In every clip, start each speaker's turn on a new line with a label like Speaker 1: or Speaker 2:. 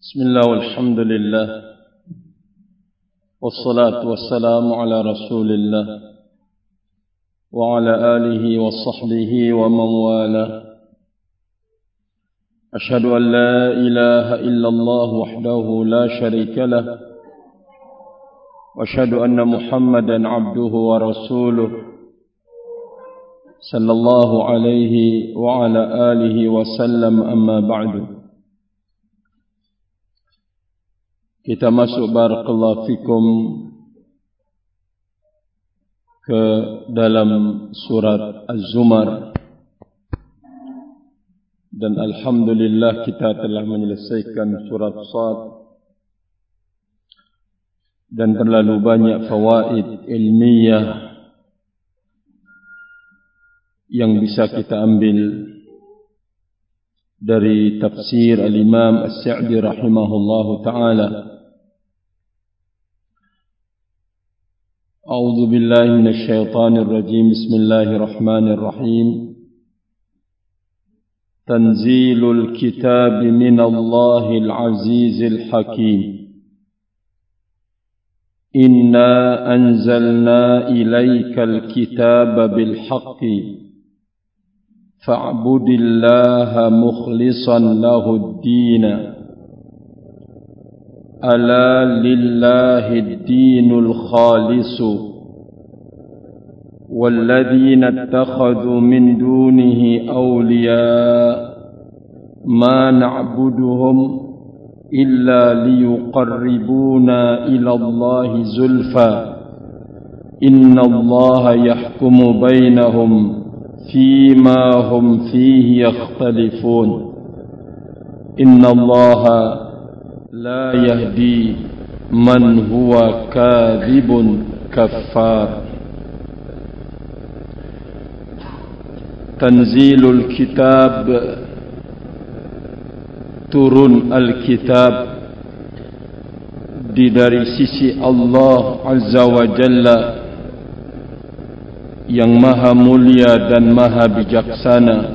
Speaker 1: بسم الله والحمد لله والصلاة والسلام على رسول الله وعلى آله وصحبه ومن والاه. أشهد أن لا إله إلا الله وحده لا شريك له وأشهد أن محمدا عبده ورسوله صلى الله عليه وعلى آله وسلم. أما بعد. Kita masuk barakallahu fikum ke dalam surat Az-Zumar, dan alhamdulillah kita telah menyelesaikan surat Shad, dan terlalu banyak fawaid ilmiah yang bisa kita ambil dari tafsir al-Imam As-Sa'di rahimahullahu ta'ala. أعوذ بالله من الشيطان الرجيم. بسم الله الرحمن الرحيم. تنزيل الكتاب من الله العزيز الحكيم. إنا أنزلنا إليك الكتاب بالحق فاعبد الله مخلصا له الدين ألا لله الدين الخالص والذين اتخذوا من دونه أولياء ما نعبدهم إلا ليقربونا إلى الله زلفى إن الله يحكم بينهم فيما هم فيه يختلفون إن الله لا يهدي من هو كاذب كفار. تنزيل الكتاب, turun Alkitab dari sisi Allah Azza wa Jalla yang maha mulia dan maha bijaksana.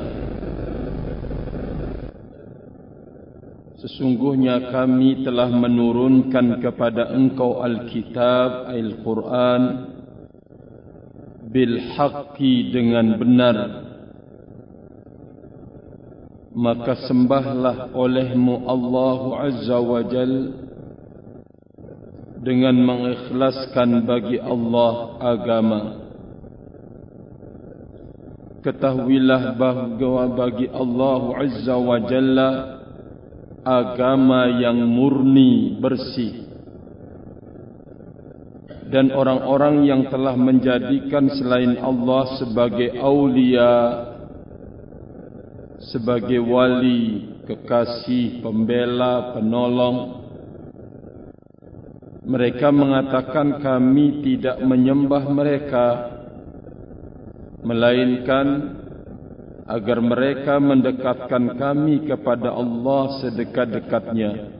Speaker 1: Sesungguhnya kami telah menurunkan kepada engkau Alkitab, Al-Quran, bil-haqqi, dengan benar. Maka sembahlah olehmu Allah Azza wa Jal dengan mengikhlaskan bagi Allah agama. Ketahuilah bahawa bagi Allah Azza wa Jalla agama yang murni, bersih, dan orang-orang yang telah menjadikan selain Allah sebagai aulia, sebagai wali, kekasih, pembela, penolong, mereka mengatakan kami tidak menyembah mereka, melainkan agar mereka mendekatkan kami kepada Allah sedekat-dekatnya.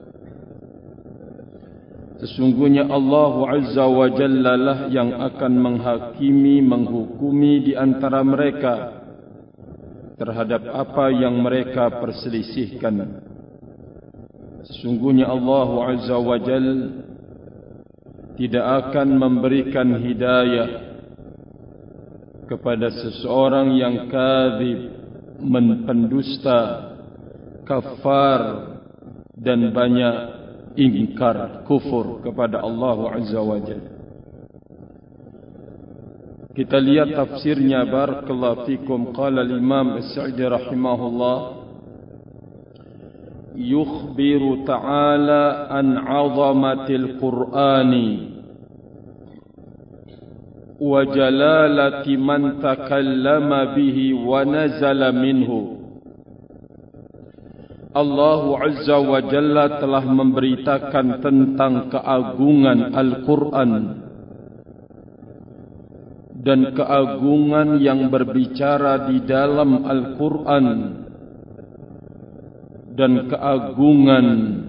Speaker 1: Sesungguhnya Allah Azza wa Jalla lah yang akan menghakimi, menghukumi di antara mereka terhadap apa yang mereka perselisihkan. Sesungguhnya Allah Azza wa Jalla tidak akan memberikan hidayah kepada seseorang yang kadzib, pendusta, kafar, dan banyak ingkar, kufur kepada Allah Azza wa Jalla. Kita lihat tafsirnya, barakallahu fikum. Qala al-Imam As-Sa'di rahimahullah, yukhbiru ta'ala an 'azamatil Qur'ani wa jalalati man takallama bihi wa nazala minhu. Allah Azza wa Jalla telah memberitakan tentang keagungan Al-Quran dan keagungan yang berbicara di dalam Al-Quran, dan keagungan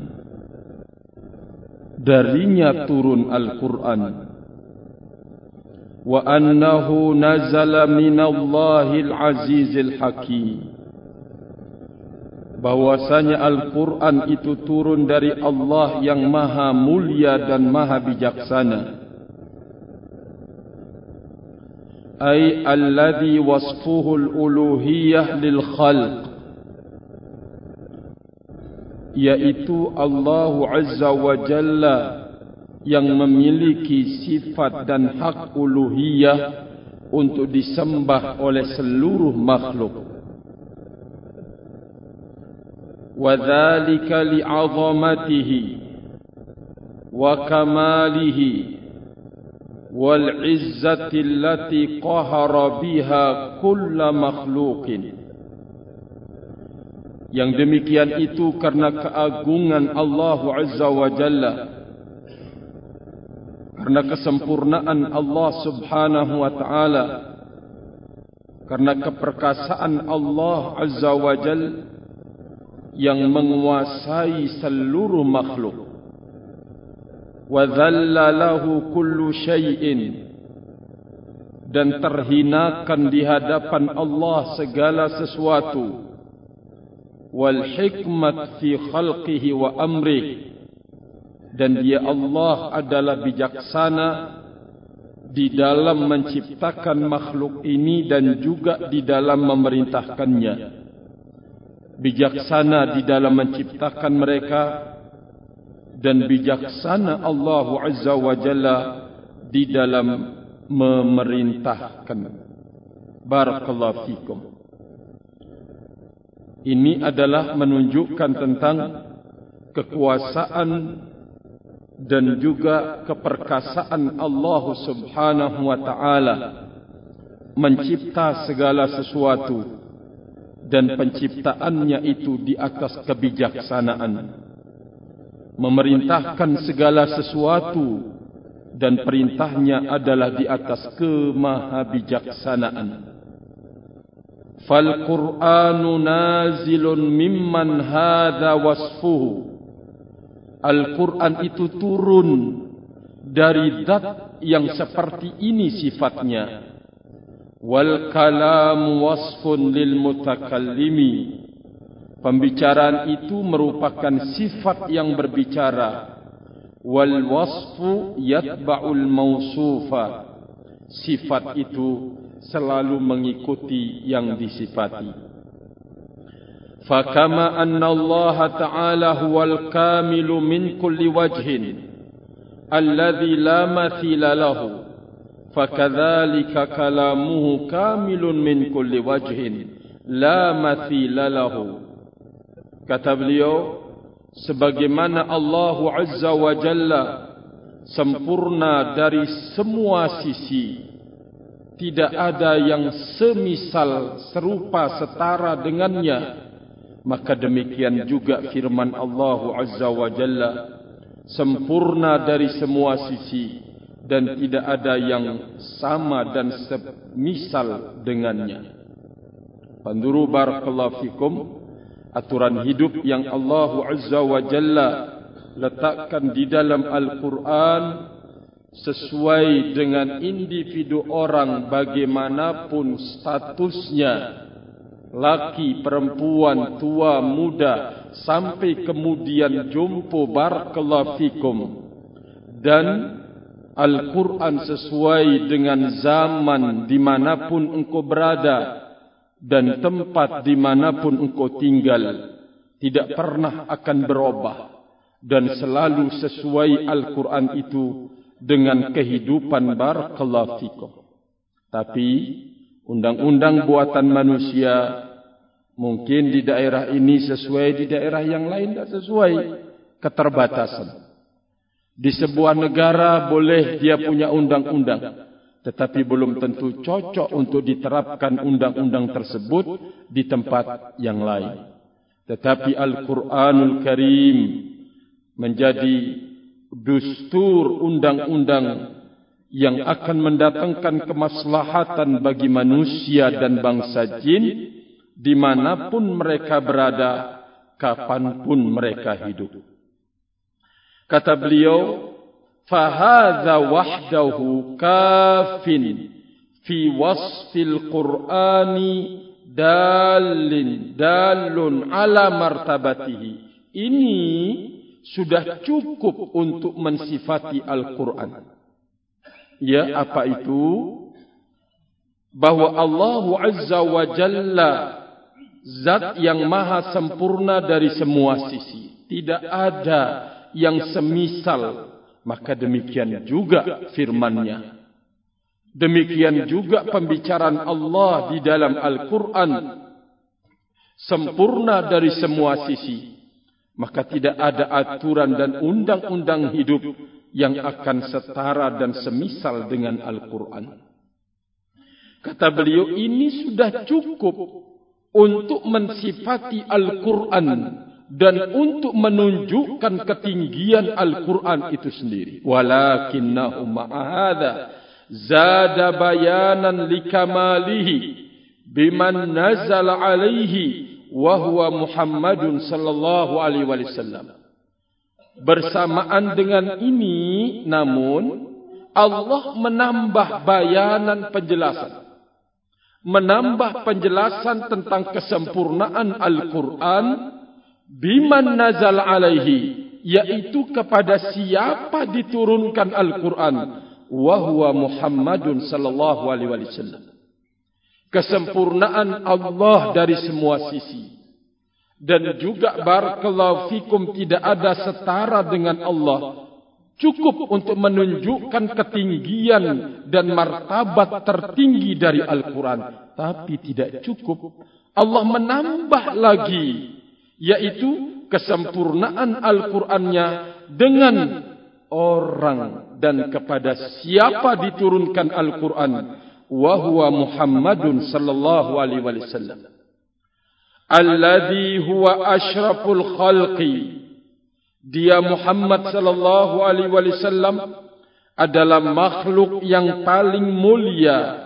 Speaker 1: darinya turun Al-Quran. Wa annahu nazala minallahil azizil hakim, bahwasanya Al-Quran itu turun dari Allah yang maha mulia dan maha bijaksana. Ay alladhi wasfuhu al-uluhiyah lil khalq, yaitu Allah Azza wa Jalla yang memiliki sifat dan hak uluhiyah untuk disembah oleh seluruh makhluk. وَذَلِكَ لِعَظَمَتِهِ وَكَمَالِهِ وَالْعِزَّةِ الَّتِي قَهَرَ بِهَا كُلَّ مَخْلُوقٍ. Yang demikian itu karena keagungan Allah Azza wa Jalla, karena kesempurnaan Allah Subhanahu wa Ta'ala, karena keperkasaan Allah Azza wa Jalla yang menguasai seluruh makhluk. Wa dhalla lahu kullu syai'in, dan terhinakan di hadapan Allah segala sesuatu. Wal hikmat fi khalqihi wa amrih, dan dia Allah adalah bijaksana di dalam menciptakan makhluk ini dan juga di dalam memerintahkannya. Bijaksana di dalam menciptakan mereka dan bijaksana Allah Azza wa Jalla di dalam memerintahkan. Barakallahu fikum. Ini adalah menunjukkan tentang kekuasaan dan juga keperkasaan Allah Subhanahu wa Ta'ala mencipta segala sesuatu, dan penciptaannya itu di atas kebijaksanaan, memerintahkan segala sesuatu, dan perintahnya adalah di atas kemahabijaksanaan. Fal Qur'anu nazilun mimman hadha wasfuhu. Al-Quran itu turun dari zat yang seperti ini sifatnya. Wal kalamu wasfun lil mutakallimi. Pembicaraan itu merupakan sifat yang berbicara. Wal wasfu yatba'ul mausufa. Sifat itu selalu mengikuti yang disifati. Fakama anna Allah Ta'ala huwal kamilu min kulli wajhin alladhi la mathila lahu, fakadzalika kalamuhu kamilun min kulli wajhin la mathila lahu. Kata beliau, sebagaimana Allah Azza wa Jalla sempurna dari semua sisi, tidak ada yang semisal, serupa, setara dengannya, maka demikian juga firman Allah Azza wa Jalla sempurna dari semua sisi dan tidak ada yang sama dan semisal dengannya. Panduru barakallahu fikum, aturan hidup yang Allah Azza wa Jalla letakkan di dalam Al-Quran sesuai dengan individu orang bagaimanapun statusnya, laki, perempuan, tua, muda, sampai kemudian jumpa, barakallahu fikum. Dan Al-Quran sesuai dengan zaman dimanapun engkau berada dan tempat dimanapun engkau tinggal, tidak pernah akan berubah dan selalu sesuai Al-Quran itu dengan kehidupan, barakallahu fikum. Tapi undang-undang buatan manusia mungkin di daerah ini sesuai, di daerah yang lain tidak sesuai, keterbatasan. Di sebuah negara boleh dia punya undang-undang, tetapi belum tentu cocok untuk diterapkan undang-undang tersebut di tempat yang lain. Tetapi Al-Quranul Karim menjadi dustur undang-undang yang akan mendatangkan kemaslahatan bagi manusia dan bangsa jin dimanapun mereka berada, kapanpun mereka hidup. Kata beliau, fahadha wahdahu kafin fi wasfil Qur'ani dalun ala martabatihi. Ini sudah cukup untuk mensifati Al-Quran. Ya, apa itu? Bahwa Allah Azza wa Jalla zat yang maha sempurna dari semua sisi. Tidak ada yang semisal. Maka demikian juga firman-Nya. Demikian juga pembicaraan Allah di dalam Al-Quran. Sempurna dari semua sisi. Maka tidak ada aturan dan undang-undang hidup yang akan setara dan semisal dengan Al-Quran. Kata beliau, ini sudah cukup untuk mensifati Al-Quran dan untuk menunjukkan ketinggian Al-Quran itu sendiri. Walakinnahu ma'ahada zada bayanan likamalihi biman nazala alaihi wa huwa Muhammadun sallallahu alaihi wasallam. Bersamaan dengan ini, namun Allah menambah bayanan penjelasan. Menambah penjelasan tentang kesempurnaan Al-Quran biman nazal alaihi, yaitu kepada siapa diturunkan Al-Quran, wa huwa Muhammadun sallallahu alaihi wasallam. Kesempurnaan Allah dari semua sisi. Dan juga barakallahu fikum, tidak ada setara dengan Allah. Cukup untuk menunjukkan ketinggian dan martabat tertinggi dari Al-Quran. Tapi tidak cukup. Allah menambah lagi, yaitu kesempurnaan Al-Qurannya dengan orang dan kepada siapa diturunkan Al-Quran. Wa huwa Muhammadun sallallahu alaihi wasallam. Alladhi huwa asyraful khalqi. Dia Muhammad sallallahu alaihi wasallam adalah makhluk yang paling mulia.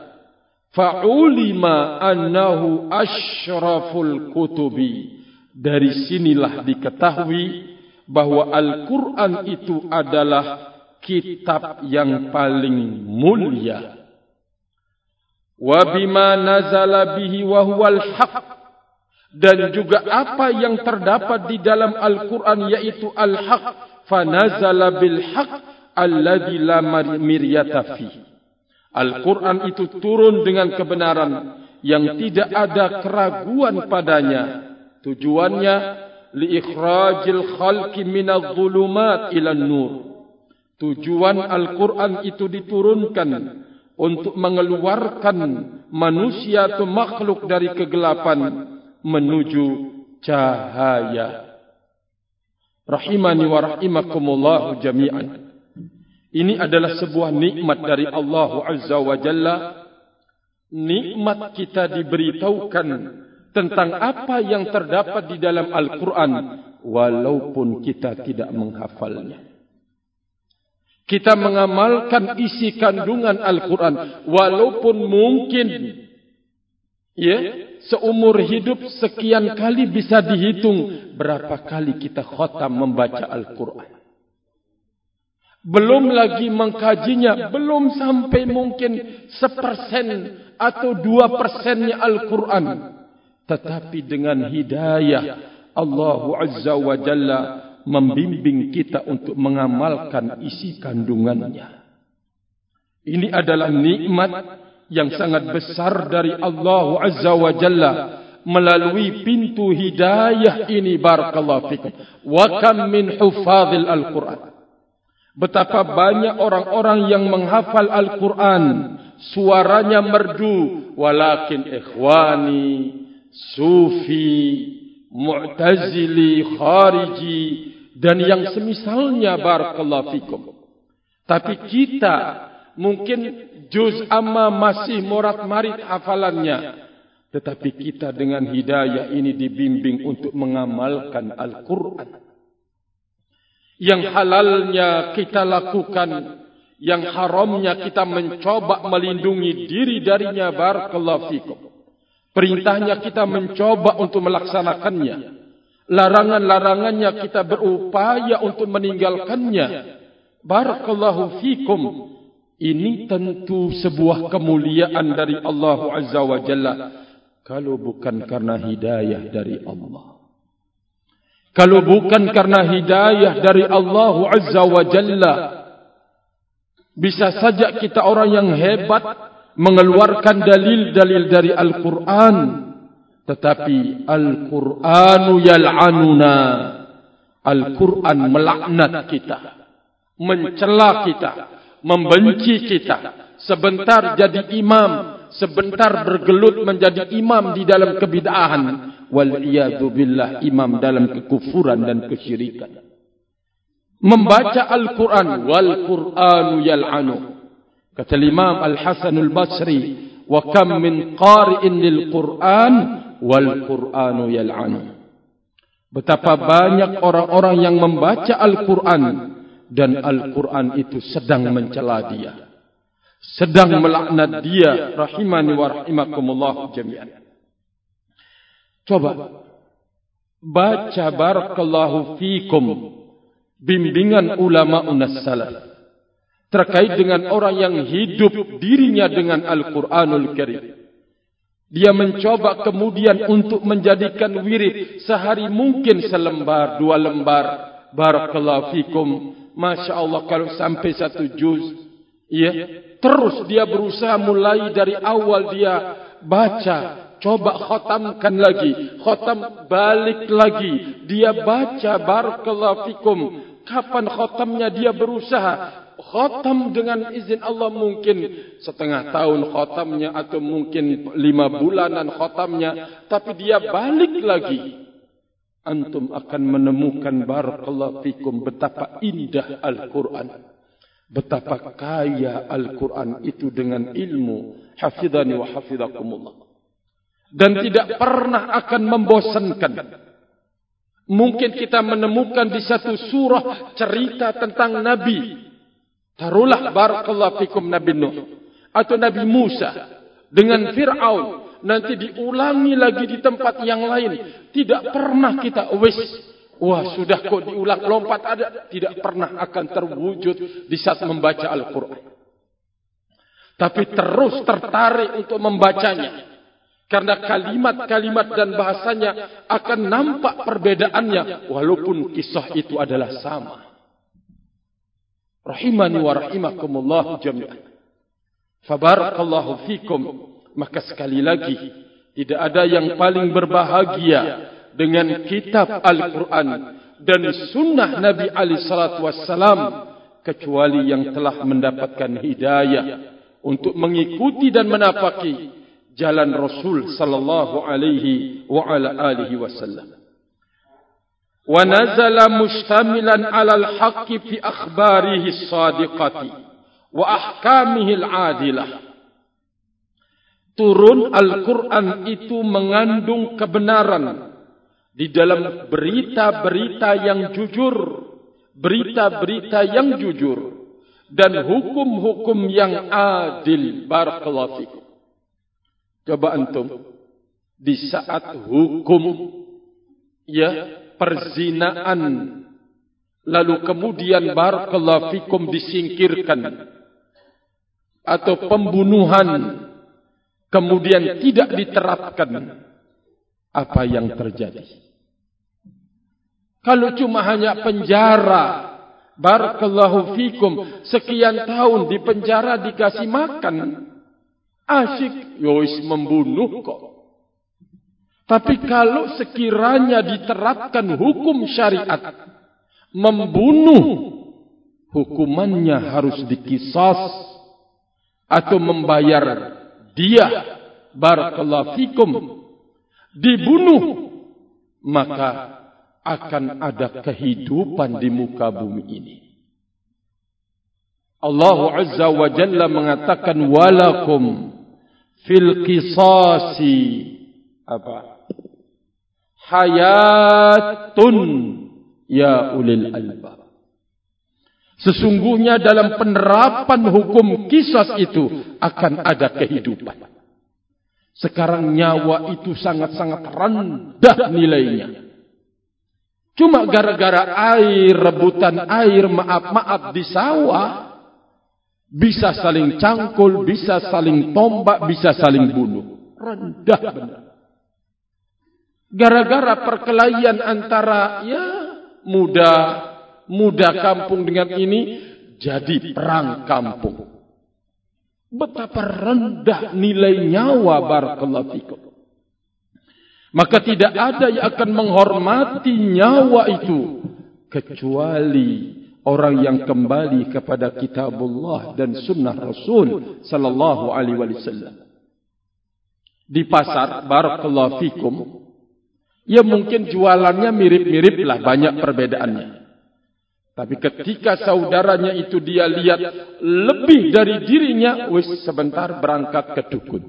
Speaker 1: Fa'ulima annahu asyraful kutubi. Dari sinilah diketahui bahwa Al-Quran itu adalah kitab yang paling mulia. Wa bima nazala bihi wa huwal haq, dan juga apa yang terdapat di dalam Al-Quran yaitu al-haq, fa nazala bil haq alladzi la miryata fi. Al-Quran itu turun dengan kebenaran yang tidak ada keraguan padanya. Tujuannya li ikhrajil khalqi minadh dhulumat ila nur. Tujuan Al-Quran itu diturunkan untuk mengeluarkan manusia atau makhluk dari kegelapan menuju cahaya. Rahimani wa rahimakumullahu jami'an. Ini adalah sebuah nikmat dari Allah Azza wa Jalla. Nikmat kita diberitahukan tentang apa yang terdapat di dalam Al-Quran, walaupun kita tidak menghafalnya. Kita mengamalkan isi kandungan Al-Quran, walaupun mungkin seumur hidup sekian kali bisa dihitung berapa kali kita khatam membaca Al-Quran. Belum lagi mengkajinya, belum sampai mungkin 1% atau 2%-nya Al-Quran. Tetapi dengan hidayah Allah Azza wa Jalla membimbing kita untuk mengamalkan isi kandungannya. Ini adalah nikmat yang sangat besar dari Allah Azza wa Jalla melalui pintu hidayah ini. Barakallahu fikum. Wa kam min hufadhil Al-Quran. Betapa banyak orang-orang yang menghafal Al-Quran, suaranya merdu, walakin ikhwani, sufi, mu'tazili, khariji, dan yang semisalnya. Barakallahu fikum. Tapi kita mungkin juz amma masih morat-marit hafalannya, tetapi kita dengan hidayah ini dibimbing untuk mengamalkan Al-Quran. Yang halalnya kita lakukan, yang haramnya kita mencoba melindungi diri darinya. Barakallahu fikum. Perintahnya kita mencoba untuk melaksanakannya. Larangan-larangannya kita berupaya untuk meninggalkannya. Barakallahu fikum. Ini tentu sebuah kemuliaan dari Allah Azza wa Jalla. Kalau bukan karena hidayah dari Allah. Kalau bukan karena hidayah dari Allah Azza wa Jalla, bisa saja kita orang yang hebat mengeluarkan dalil-dalil dari Al-Quran, tetapi Al-Quranu yal'anuna. Al-Quran melaknat kita, mencela kita, membenci kita. Sebentar jadi imam, sebentar bergelut menjadi imam di dalam kebid'ahan. Wal'iyadu billah, imam dalam kekufuran dan kesyirikan. Membaca Al-Quran, wal Quranu yal'anu. Kata Imam Al-Hasan Al-Basri, wa kam min qari'in lil Quran wal Quranu yal'anu. Betapa banyak orang-orang yang membaca Al-Quran dan Al-Quran itu sedang mencela dia, sedang melaknat dia. Rahimani wa rahimakumullah jami'an. Coba baca barakallahu fikum bimbingan ulama unas salaf terkait dengan orang yang hidup dirinya dengan Al-Quranul Karim. Dia mencoba kemudian untuk menjadikan wirid sehari mungkin selembar, 2 lembar. Barakallahu fikum. Masya Allah, kalau sampai 1 juz, ya, terus dia berusaha mulai dari awal dia baca. Coba khatamkan lagi, khatam balik lagi, dia baca. Barakallahu fikum. Kapan khatamnya dia berusaha? Khatam dengan izin Allah mungkin setengah tahun khatamnya, atau mungkin 5 bulanan khatamnya, tapi dia balik lagi. Antum akan menemukan barakallahu fikum betapa indah Al-Quran, betapa kaya Al-Quran itu dengan ilmu. Hafidhani wa hafidhakumullah. Dan tidak pernah akan membosankan. Mungkin kita menemukan di satu surah cerita tentang Nabi. Taruhlah barakallahu fikum Nabi Nuh atau Nabi Musa dengan Fir'aun. Nanti diulangi lagi di tempat yang lain. Tidak pernah kita wah sudah kok diulang, lompat ada. Tidak pernah akan terwujud di saat membaca Al-Quran. Tapi terus tertarik untuk membacanya. Karena kalimat-kalimat dan bahasanya akan nampak perbedaannya, walaupun kisah itu adalah sama. Rahimani wa rahimakumullah jami'an. Fabarakallahu fikum. Maka sekali lagi, tidak ada yang paling berbahagia dengan kitab Al-Quran dan sunnah Nabi SAW kecuali yang telah mendapatkan hidayah untuk mengikuti dan menapaki jalan Rasul sallallahu alaihi wa ala alihi wasallam. Wa nazala mustamilan 'ala al-haqqi fi akhbarihi as-sadiqati wa ahkamihi al-'adilah. Turun Al-Quran itu mengandung kebenaran di dalam berita-berita yang jujur, berita-berita yang jujur dan hukum-hukum yang adil. Barakallahu fikum. Coba antum, di saat hukum perzinaan, lalu kemudian barakallahu fikum disingkirkan, atau pembunuhan kemudian tidak diterapkan, apa yang terjadi? Kalau cuma hanya penjara, barakallahu fikum, sekian tahun di penjara dikasih makan, asyik, yois membunuh kok. Tapi kalau sekiranya diterapkan hukum syariat, membunuh hukumannya harus dikisas atau membayar dia, barakallahu fikum, dibunuh, maka akan ada kehidupan di muka bumi ini. Allah Azza wa Jalla mengatakan walakum fil qisasi hayatun ya ulil albab. Sesungguhnya dalam penerapan hukum qisas itu akan ada kehidupan. Sekarang nyawa itu sangat-sangat rendah nilainya. Cuma gara-gara air, rebutan air, maaf-maaf di sawah, bisa saling cangkul, bisa saling tombak, bisa saling bunuh. Rendah benar. Gara-gara perkelahian antara muda kampung dengan ini, jadi perang kampung. Betapa rendah nilai nyawa, barakallahu fikum. Maka tidak ada yang akan menghormati nyawa itu kecuali orang yang kembali kepada kitabullah dan sunnah Rasul sallallahu alaihi wasallam. Di pasar, barakallahu fikum, ya mungkin jualannya mirip-mirip lah, banyak perbedaannya. Tapi ketika saudaranya itu dia lihat lebih dari dirinya, sebentar berangkat ke dukun.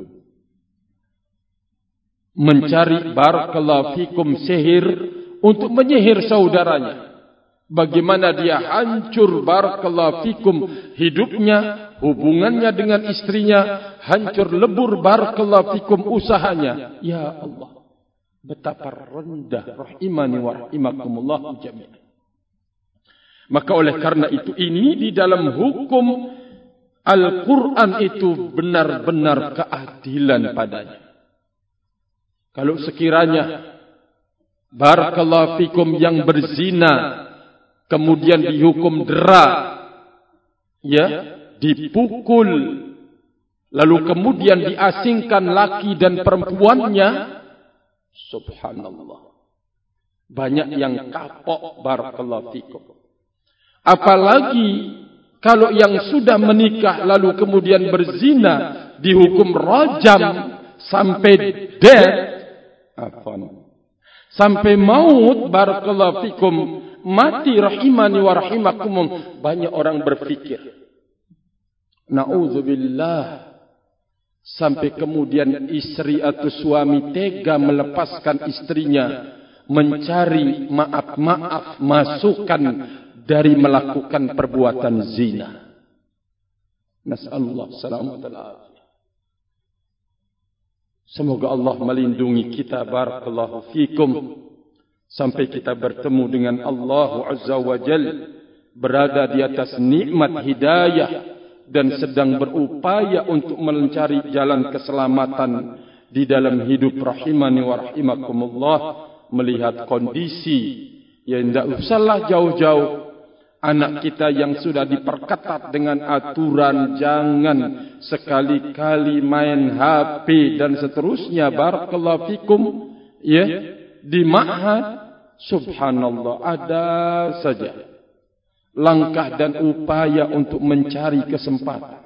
Speaker 1: Mencari, barakallahu fikum, sihir untuk menyihir saudaranya. Bagaimana dia hancur, barakallahu fikum, hidupnya, hubungannya dengan istrinya, hancur lebur, barakallahu fikum, usahanya. Ya Allah, betapa rendah, rahimani wa rahimakumullah jami'an. Maka oleh karena itu, ini di dalam hukum Al-Quran itu benar-benar keadilan padanya. Kalau sekiranya barakallahu fikum yang berzina kemudian dihukum dera, dipukul, lalu kemudian diasingkan laki dan perempuannya, subhanallah, banyak yang kapok, barakallahu fikum. Apalagi kalau yang sudah menikah lalu kemudian berzina dihukum rajam sampai death, sampai maut, barakallahu fikum, mati, rahimani wa rahimakumum. Banyak orang berfikir, na'udzubillah, sampai kemudian istri atau suami tega melepaskan istrinya mencari maaf-maaf, masukan dari melakukan perbuatan zina. Nas'alullah salamatan alaihi. Semoga Allah melindungi kita, barakallahu fikum, sampai kita bertemu dengan Allah Azza wa Jal, berada di atas nikmat hidayah dan sedang berupaya untuk mencari jalan keselamatan di dalam hidup, rahimani wa rahimakumullah. Melihat kondisi yang tidak usahlah jauh-jauh, anak kita yang sudah diperketat dengan aturan jangan sekali-kali main HP dan seterusnya, barakallahu fikum, di ma'had, subhanallah, ada saja langkah dan upaya untuk mencari kesempatan.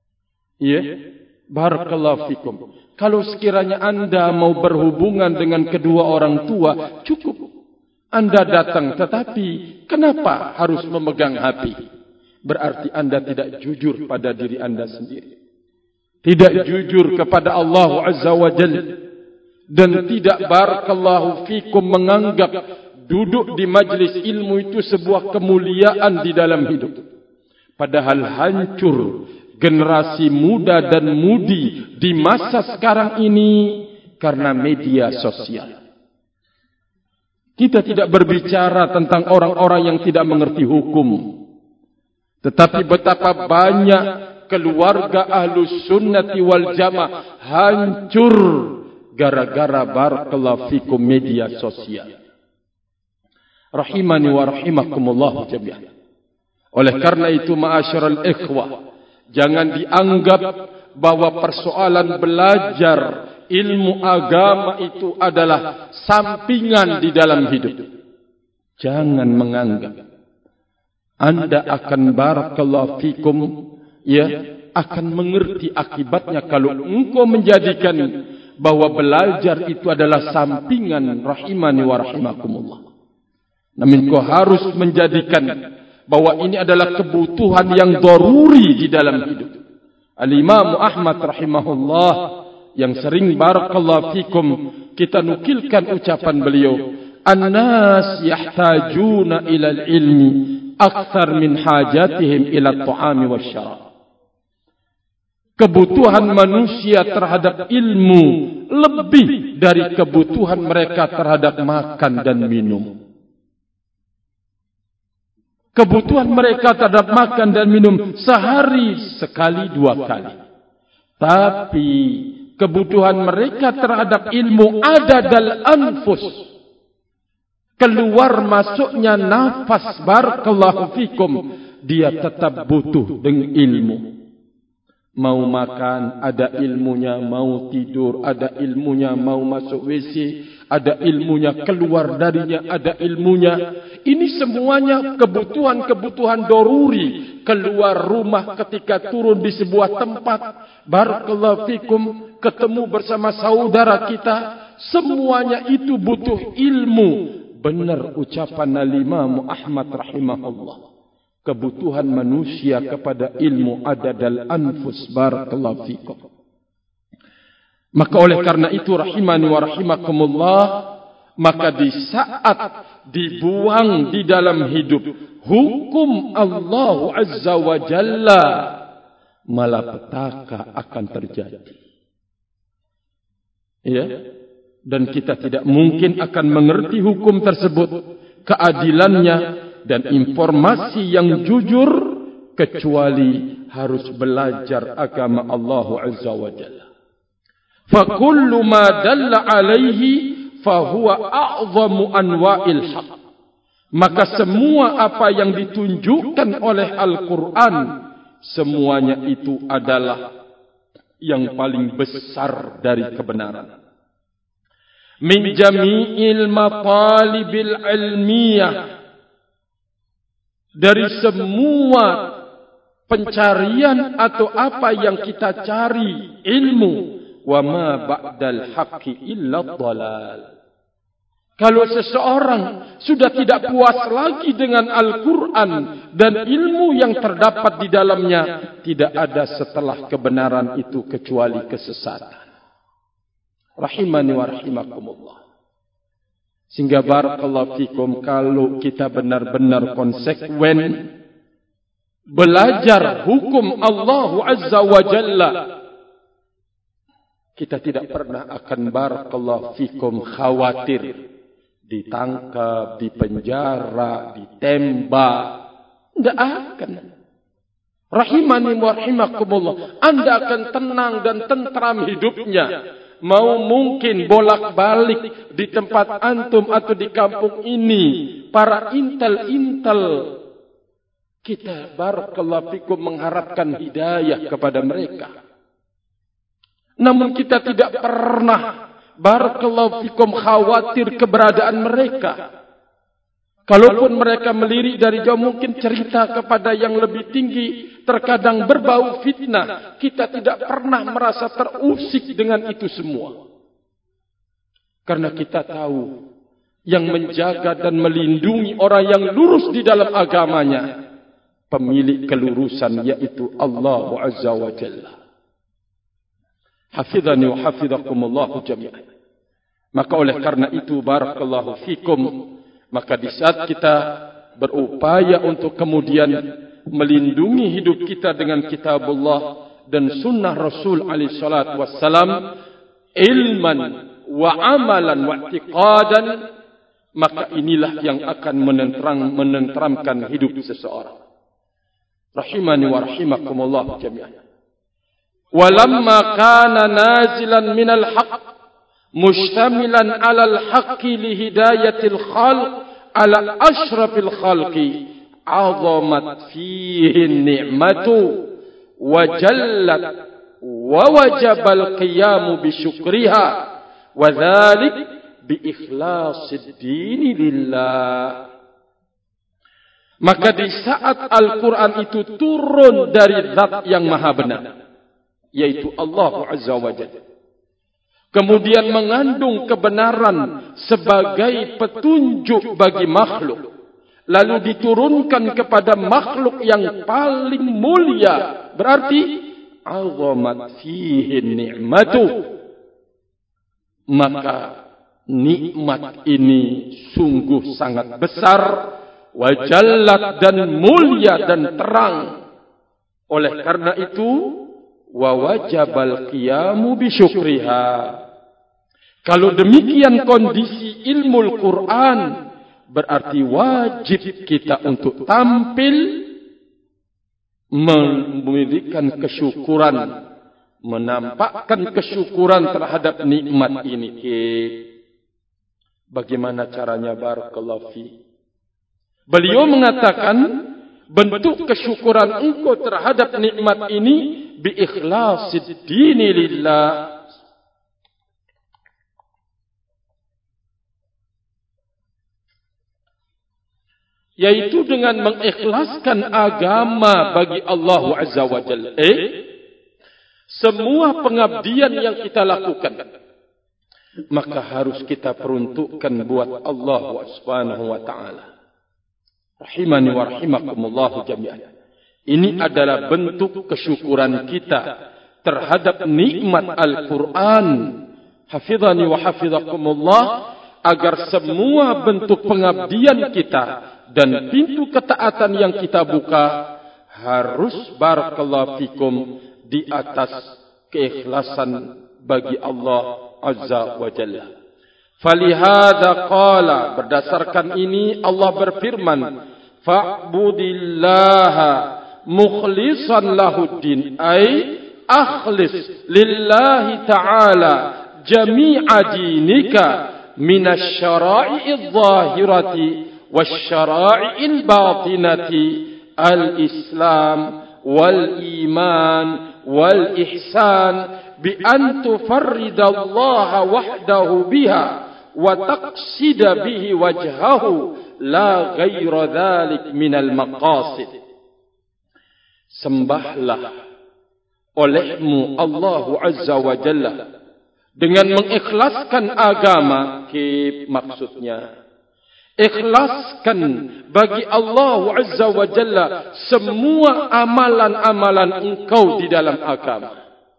Speaker 1: Barakallahu fikum. Kalau sekiranya Anda mau berhubungan dengan kedua orang tua, cukup Anda datang, tetapi kenapa harus memegang HP? Berarti Anda tidak jujur pada diri Anda sendiri, tidak jujur kepada Allah Azza wa Jalla, dan tidak, barakallahu fikum, menganggap duduk di majlis ilmu itu sebuah kemuliaan di dalam hidup. Padahal hancur generasi muda dan mudi di masa sekarang ini karena media sosial. Kita tidak berbicara tentang orang-orang yang tidak mengerti hukum, tetapi betapa banyak keluarga Ahlus Sunnati wal Jamaah hancur gara-gara, barakallahu fikum, media sosial. Rahimani wa rahimakumullah jami'an. Oleh karena itu, ma'asyiral ikhwah, jangan dianggap bahwa persoalan belajar ilmu agama itu adalah sampingan di dalam hidup. Jangan menganggap Anda akan, barakallahu fikum, akan mengerti akibatnya kalau engkau menjadikan bahwa belajar itu adalah sampingan, rahimani wa rahimakumullah. Namun kau harus menjadikan bahwa ini adalah kebutuhan yang daruri di dalam hidup. Al-Imam Ahmad rahimahullah yang sering, barakallahu fikum, kita nukilkan ucapan beliau, an-nas yahtajuna ila al-ilmi akthar min hajatihim ila at-ta'ami wasyarab. Kebutuhan manusia terhadap ilmu lebih dari kebutuhan mereka terhadap makan dan minum. Kebutuhan mereka terhadap makan dan minum sehari sekali, 2 kali. Tapi kebutuhan mereka terhadap ilmu ada dalam anfus. Keluar masuknya nafas, barakallahu fikum, dia tetap butuh dengan ilmu. Mau makan, ada ilmunya. Mau tidur, ada ilmunya. Mau masuk WC, ada ilmunya. Keluar darinya, ada ilmunya. Ini semuanya kebutuhan-kebutuhan doruri. Keluar rumah ketika turun di sebuah tempat, barakallahu fikum, ketemu bersama saudara kita. Semuanya itu butuh ilmu. Benar ucapan Al-Imam Ahmad rahimahullah. Kebutuhan manusia kepada ilmu ada dalam anfus, barakallahu fikum. Maka oleh karena itu rahimani wa rahimakumullah, maka di saat dibuang di dalam hidup hukum Allah Azza wa Jalla, malapetaka akan terjadi. Ya, dan kita tidak mungkin akan mengerti hukum tersebut, keadilannya dan informasi yang jujur, kecuali harus belajar agama Allah Azza wa Jalla. Fa kullu ma dalla alaihi fa huwa a'zamu anwa'il haqq. Maka semua apa yang ditunjukkan oleh Al-Quran, semuanya itu adalah yang paling besar dari kebenaran. Min jami'il matalibil ilmiyah, dari semua pencarian atau apa yang kita cari ilmu, wa ma ba'dal haqqi illa dhalal. Kalau seseorang sudah tidak puas lagi dengan Al-Quran dan ilmu yang terdapat di dalamnya, tidak ada setelah kebenaran itu kecuali kesesatan. Rahimani wa rahimakumullah. Sehingga barakallahu fikum, kalau kita benar-benar konsekuen belajar hukum Allah Azza wa Jalla, kita tidak pernah akan barakallahu fikum khawatir ditangkap, dipenjara, ditembak. Tidak akan. Rahimani wa rahimakumullah, Anda akan tenang dan tentram hidupnya. Mau mungkin bolak-balik di tempat antum atau di kampung ini, para intel-intel kita barakallahu fikum mengharapkan hidayah kepada mereka. Namun kita tidak pernah barakallahu fikum khawatir keberadaan mereka. Kalaupun mereka melirik dari jauh, mungkin cerita kepada yang lebih tinggi, terkadang berbau fitnah. Kita tidak pernah merasa terusik dengan itu semua. Karena kita tahu yang menjaga dan melindungi orang yang lurus di dalam agamanya, pemilik kelurusan, yaitu Allah Azza wa Jalla. Hafidhani wa hafidhakumullahu jami'an. Maka oleh karena itu barakallahu fikum, maka di saat kita berupaya untuk kemudian melindungi hidup kita dengan kitabullah dan sunnah Rasul alaihi salatu wassalam, ilman wa amalan wa i'tiqadan, maka inilah yang akan menenteramkan hidup seseorang. Rahimani wa rahimakumullah jami'an. Walamma kana nazilan minal haqq mustamilan alal haqqi lihidayatil khalq ala ashrafil khalqi, azamat fihi ni'matu wa jallat wa wajabal qiyamu bisyukriha wa dhalik bi ikhlasid dini lillah. Maka di saat Al-Quran itu turun dari zat yang maha benar, yaitu Allah Azza wa Jalla, kemudian mengandung kebenaran sebagai petunjuk bagi makhluk, lalu diturunkan kepada makhluk yang paling mulia, berarti azamat fihi ni'matu, maka nikmat ini sungguh sangat besar, wajallat dan mulia dan terang. Oleh karena itu, wa wajabal qiyamu bisyukriha. Kalau demikian kondisi ilmu Al-Quran, berarti wajib kita untuk tampil memberikan kesyukuran, menampakkan kesyukuran terhadap nikmat ini. Bagaimana caranya? Barakallahu fi. Beliau mengatakan, bentuk kesyukuran engkau terhadap nikmat ini bi ikhlasid dini lillah. Yaitu dengan mengikhlaskan agama bagi Allah Azza wa Jalla. Semua pengabdian yang kita lakukan, maka harus kita peruntukkan buat Allah Subhanahu wa ta'ala. Rahimani wa rahimakumullah jami'an. Ini adalah bentuk kesyukuran kita terhadap nikmat Al-Quran. Hafidhani wa hafidhakumullah. Agar semua bentuk pengabdian kita dan pintu ketaatan yang kita buka harus barakallahu fikum di atas keikhlasan bagi Allah Azza wa Jalla. Falihada qala, berdasarkan ini Allah berfirman, fa'budillaha mukhlishan lahuddin, ay akhlis lillahi ta'ala jami'a dinika minasy syara'i'idz zahirati wasyara'i'il batinati al-islam wal iman wal ihsan bi an tufarridallaha wahdahu biha wa taqsida bihi wajhahu la ghaira dzalik minal maqasid. Sembahlah olehmu Allah Azza wa Jalla dengan mengikhlaskan agama. Maksudnya ikhlaskan bagi Allah Azza wa Jalla semua amalan-amalan engkau di dalam agama.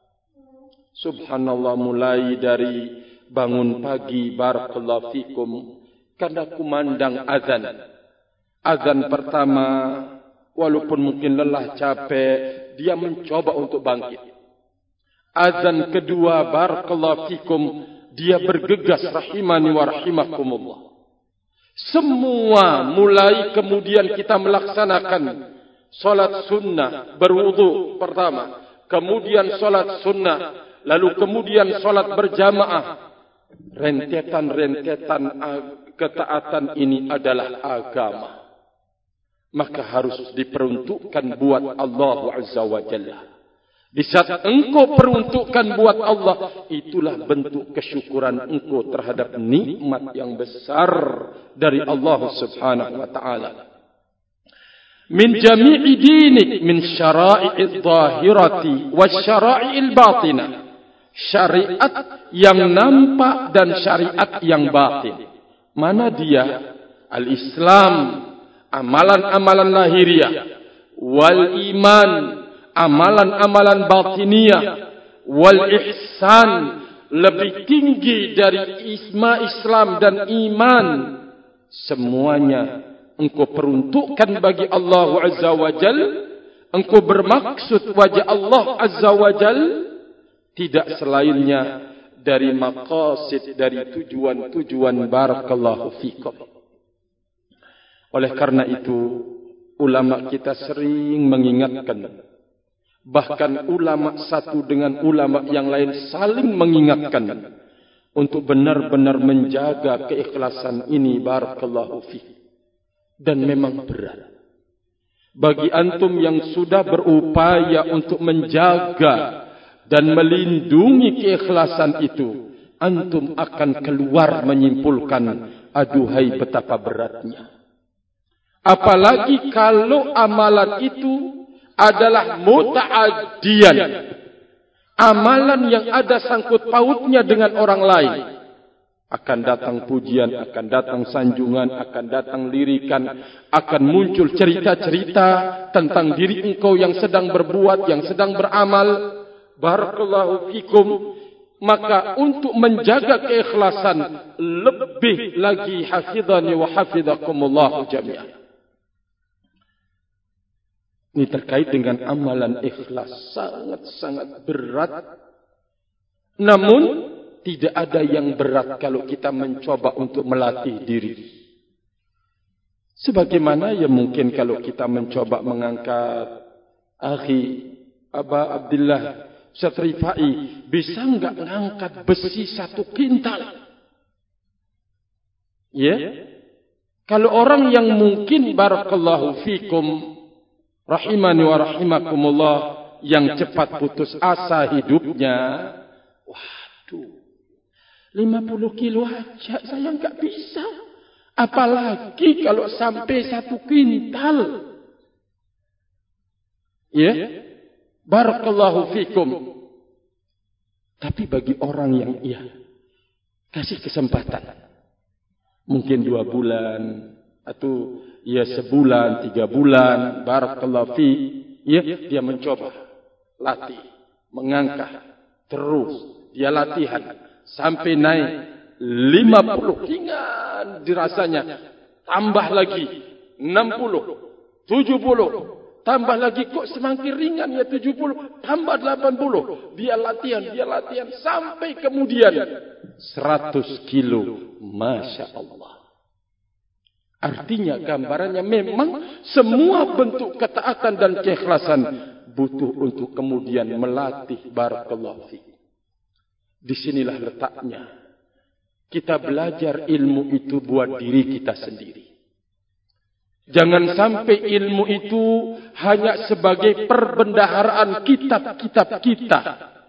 Speaker 1: Subhanallah, mulai dari bangun pagi barakallahu fikum, karena kumandang azan. Azan pertama, walaupun mungkin lelah capek, dia mencoba untuk bangkit. Azan kedua barakallahu fikum, dia bergegas rahimani wa rahimakumullah. Semua mulai kemudian kita melaksanakan solat sunnah, berwudu pertama, kemudian solat sunnah, lalu kemudian solat berjamaah. Rentetan-rentetan ketaatan ini adalah agama. Maka harus diperuntukkan buat Allah Azza wa Jalla. Di saat engkau peruntukkan buat Allah, itulah bentuk kesyukuran engkau terhadap nikmat yang besar dari Allah Subhanahu wa ta'ala. Min jami'i dinik min syara'i'idz zahirati wasyara'i'il batinah. Syariat yang nampak dan syariat yang batin. Mana dia? Al-Islam, amalan-amalan lahiriah, wal iman, amalan-amalan batiniyah, wal ihsan, lebih tinggi dari Islam dan iman. Semuanya engkau peruntukkan bagi Allah Azza wa Jal. Engkau bermaksud wajah Allah Azza wa Jal, tidak selainnya dari maqasid, dari tujuan-tujuan barakallahu fikum. Oleh karena itu, ulama kita sering mengingatkan, bahkan ulama satu dengan ulama yang lain saling mengingatkan untuk benar-benar menjaga keikhlasan ini barakallahu fikum. Dan memang berat bagi antum yang sudah berupaya untuk menjaga dan melindungi keikhlasan itu. Antum akan keluar menyimpulkan, aduhai betapa beratnya. Apalagi kalau amalan itu adalah muta'addiyan, amalan yang ada sangkut pautnya dengan orang lain. Akan datang pujian, akan datang sanjungan, akan datang lirikan, akan muncul cerita-cerita tentang diri engkau yang sedang berbuat, yang sedang beramal. Barakallahu fikum. Maka untuk menjaga keikhlasan lebih lagi, hafidhani wa hafidhakumullah jami'an. Ini terkait dengan amalan ikhlas, sangat-sangat berat. Namun tidak ada yang berat kalau kita mencoba untuk melatih diri. Sebagaimana ya mungkin kalau kita mencoba mengangkat akhi Aba Abdullah Ustaz Rifai, bisa enggak ngangkat besi 1 kintal? Ya. Kalau orang yang mungkin barakallahu fikum rahimani wa rahimakumullah yang cepat putus asa hidupnya, waduh, 50 kilo aja saya enggak bisa. Apalagi kalau sampai 1 kintal. Ya. Barakallahu fikum. Tapi bagi orang yang kasih kesempatan. Mungkin 2 bulan atau sebulan, 3 bulan, barakallahu fi, dia mencoba latih, mengangkat terus, dia latihan sampai naik 50 hingga dirasanya tambah lagi 60, 70, tambah lagi kok semakin ringan 70, tambah 80. Dia latihan sampai kemudian 100 kilo. Masya Allah. Artinya gambarannya memang semua bentuk ketaatan dan keikhlasan butuh untuk kemudian melatih. Barakallahu fiik. Disinilah letaknya. Kita belajar ilmu itu buat diri kita sendiri. Jangan sampai ilmu itu hanya sebagai perbendaharaan kitab-kitab kita.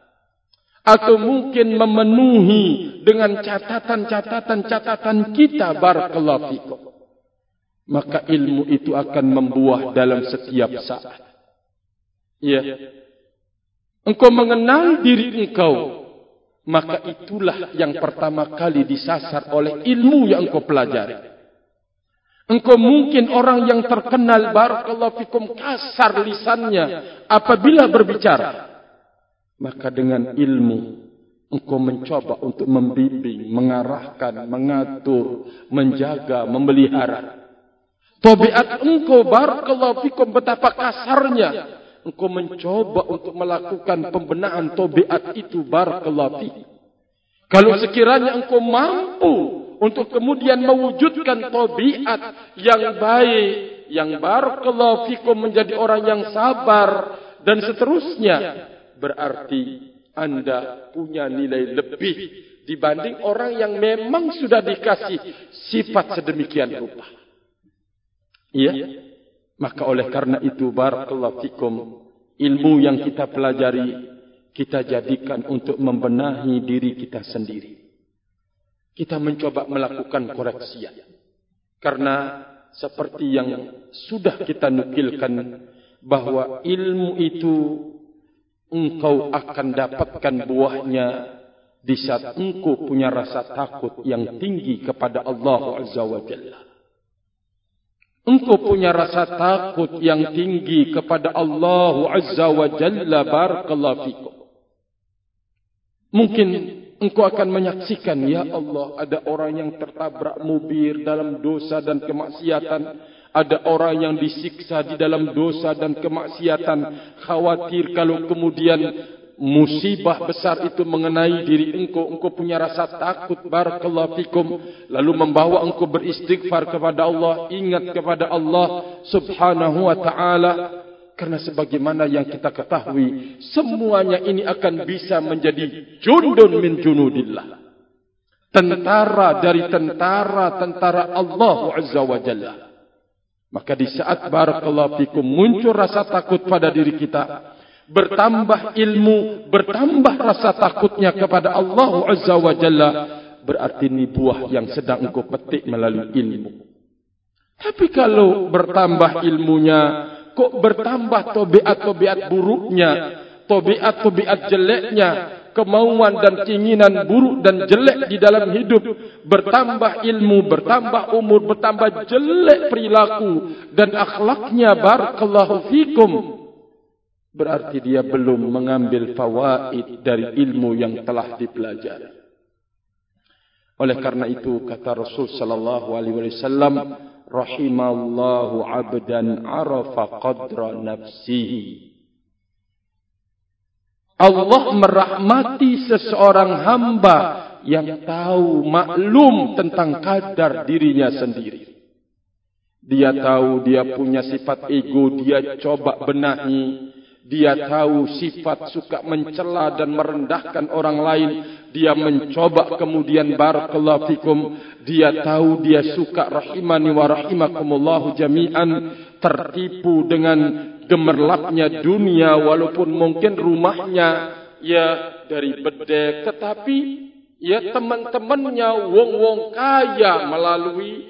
Speaker 1: Atau mungkin memenuhi dengan catatan-catatan kita. Barakallahu fikum. Maka ilmu itu akan membuah dalam setiap saat. Ya. Engkau mengenal diri engkau. Maka itulah yang pertama kali disasar oleh ilmu yang engkau pelajari. Engkau mungkin orang yang terkenal barakallahu fikum kasar lisannya apabila berbicara. Maka dengan ilmu engkau mencoba untuk membimbing, mengarahkan, mengatur, menjaga, memelihara. Tabiat engkau barakallahu fikum betapa kasarnya. Engkau mencoba untuk melakukan pembenahan tabiat itu barakallahu fikum. Kalau sekiranya engkau mampu untuk kemudian mewujudkan tabiat yang baik, yang barakallahu fikum menjadi orang yang sabar dan seterusnya, berarti Anda punya nilai lebih dibanding orang yang memang sudah dikasih sifat sedemikian rupa. Iya. Maka oleh karena itu barakallahu fikum, ilmu yang kita pelajari kita jadikan untuk membenahi diri kita sendiri. Kita mencoba melakukan koreksi. Karena seperti yang sudah kita nukilkan bahwa ilmu itu engkau akan dapatkan buahnya di saat engkau punya rasa takut yang tinggi kepada Allah Azza wa Jalla. Engkau punya rasa takut yang tinggi kepada Allah Azza wa Jalla. Barakallahu fikum. Mungkin engkau akan menyaksikan, ya Allah, ada orang yang tertabrak mobil dalam dosa dan kemaksiatan. Ada orang yang disiksa di dalam dosa dan kemaksiatan. Khawatir kalau kemudian musibah besar itu mengenai diri engkau, engkau punya rasa takut barakallahu fikum, lalu membawa engkau beristighfar kepada Allah, ingat kepada Allah Subhanahu wa taala. Karena sebagaimana yang kita ketahui, semuanya ini akan bisa menjadi jundun min junudillah. Tentara dari tentara Allah Azza wa Jalla. Maka di saat barakallahu fikum muncul rasa takut pada diri kita, bertambah ilmu, bertambah rasa takutnya kepada Allah Azza wa Jalla, berarti ini buah yang sedang engkau petik melalui ilmu. Tapi kalau bertambah ilmunya, kok bertambah tabiat-tabiat buruknya, tabiat-tabiat jeleknya, kemauan dan keinginan buruk dan jelek di dalam hidup, bertambah ilmu, bertambah umur, bertambah jelek perilaku dan akhlaknya barakallahu fikum, berarti dia belum mengambil fawaid dari ilmu yang telah dipelajari. Oleh karena itu kata Rasul sallallahu alaihi wasallam, rahimallahu 'abdan 'arafa qadra nafsihi. Allah merahmati seseorang hamba yang tahu maklum tentang kadar dirinya sendiri. Dia tahu dia punya sifat ego, dia coba benahi. Dia tahu sifat suka mencela dan merendahkan orang lain. Dia mencoba kemudian barakallahu fikum. Dia tahu dia suka rahimani wa rahimakumullahu jami'an. Tertipu dengan gemerlapnya dunia. Walaupun mungkin rumahnya ya dari bedek. Tetapi ya teman-temannya wong-wong kaya melalui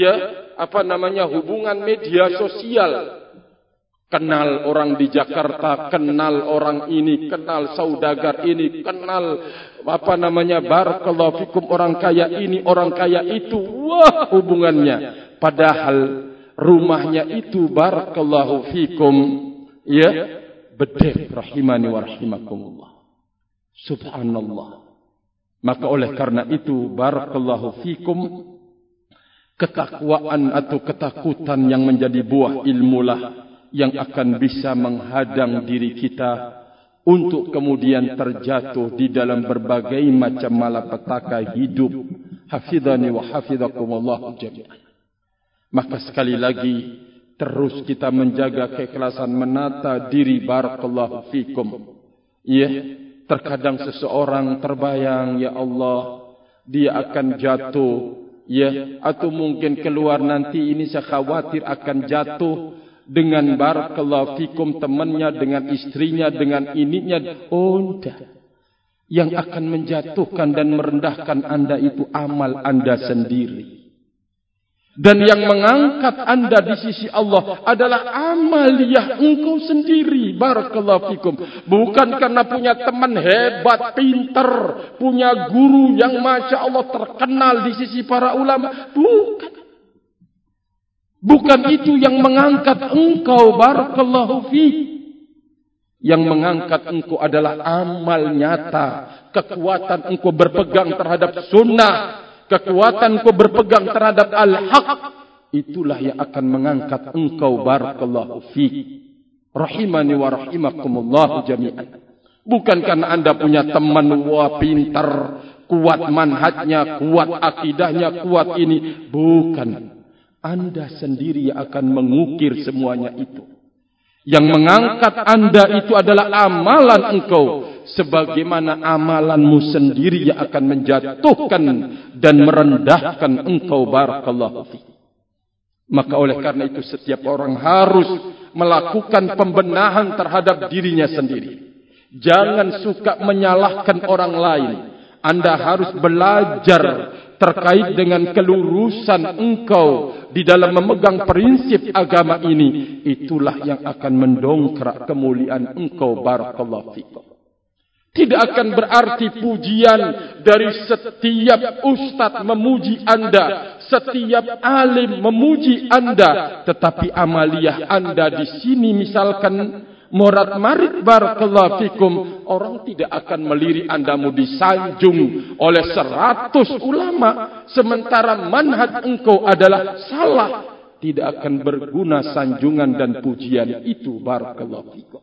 Speaker 1: hubungan media sosial. Kenal orang di Jakarta, kenal orang ini, kenal saudagar ini, kenal barakallahu fikum orang kaya ini, orang kaya itu. Wah, hubungannya. Padahal rumahnya itu barakallahu fikum ya bedek rahimani wa rahimakumullah. Subhanallah. Maka oleh karena itu barakallahu fikum, ketakwaan atau ketakutan yang menjadi buah ilmulah yang akan bisa menghadang diri kita untuk kemudian terjatuh di dalam berbagai macam malapetaka hidup. Hafidhani wa hafidhakumullah jami'an. Maka sekali lagi terus kita menjaga keikhlasan, menata diri barakallahu fikum. Ya, terkadang seseorang terbayang, ya Allah, dia akan jatuh, ya, atau mungkin keluar nanti ini saya khawatir akan jatuh dengan barakallahu fikum temannya, dengan istrinya, dengan ininya. Oh, enggak. Yang akan menjatuhkan dan merendahkan anda itu amal anda sendiri. Dan yang mengangkat anda di sisi Allah adalah amaliyah engkau sendiri. Barakallahu fikum. Bukan karena punya teman hebat, pinter, punya guru yang masya Allah terkenal di sisi para ulama. Bukan. Bukan itu yang mengangkat engkau barakallahu fiik. Yang mengangkat engkau adalah amal nyata. Kekuatan engkau berpegang terhadap sunnah. Kekuatan engkau berpegang terhadap al-haq. Itulah yang akan mengangkat engkau barakallahu fiik. Rahimani wa rahimakumullahu jami'an. Bukan karena anda punya teman wah pintar, kuat manhajnya, kuat akidahnya, kuat ini. Bukan. Anda sendiri yang akan mengukir semuanya itu. Yang mengangkat anda itu adalah amalan engkau. Sebagaimana amalanmu sendiri yang akan menjatuhkan dan merendahkan engkau barakallahu fiik. Maka oleh karena itu setiap orang harus melakukan pembenahan terhadap dirinya sendiri. Jangan suka menyalahkan orang lain. Anda harus belajar terkait dengan kelurusan engkau di dalam memegang prinsip agama ini. Itulah yang akan mendongkrak kemuliaan engkau barakallahu fikum. Tidak akan berarti pujian dari setiap ustaz memuji anda, setiap alim memuji anda, tetapi amaliyah anda di sini misalkan morat marit barakallahu fikum, orang tidak akan melirik anda mau disanjung oleh 100 ulama, sementara manhaj engkau adalah salah. Tidak akan berguna sanjungan dan pujian itu barakallahu fikum.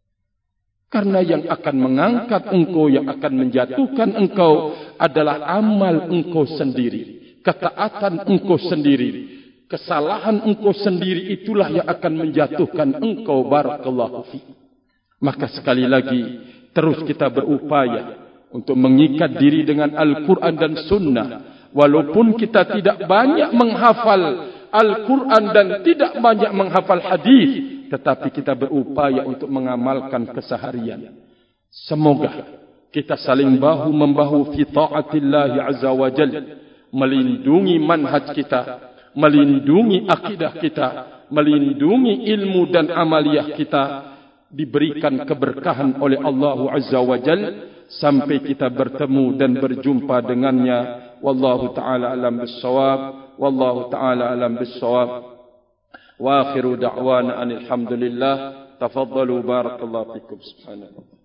Speaker 1: Karena yang akan mengangkat engkau, yang akan menjatuhkan engkau adalah amal engkau sendiri, ketaatan engkau sendiri. Kesalahan engkau sendiri itulah yang akan menjatuhkan engkau barakallahu fiik. Maka sekali lagi terus kita berupaya untuk mengikat diri dengan Al-Quran dan Sunnah. Walaupun kita tidak banyak menghafal Al-Quran dan tidak banyak menghafal hadis, tetapi kita berupaya untuk mengamalkan keseharian. Semoga kita saling bahu-membahu fi ta'atillah azza wa jalla, melindungi manhaj kita, melindungi akidah kita, melindungi ilmu dan amaliyah kita, diberikan keberkahan oleh Allah Azza wa Jal sampai kita bertemu dan berjumpa dengannya. Wallahu ta'ala alam bis-shawab, wallahu ta'ala alam bis-shawab. Wa akhiru da'wana anil hamdulillah. Tafaddalu barakallahu fikum. Subhanallah.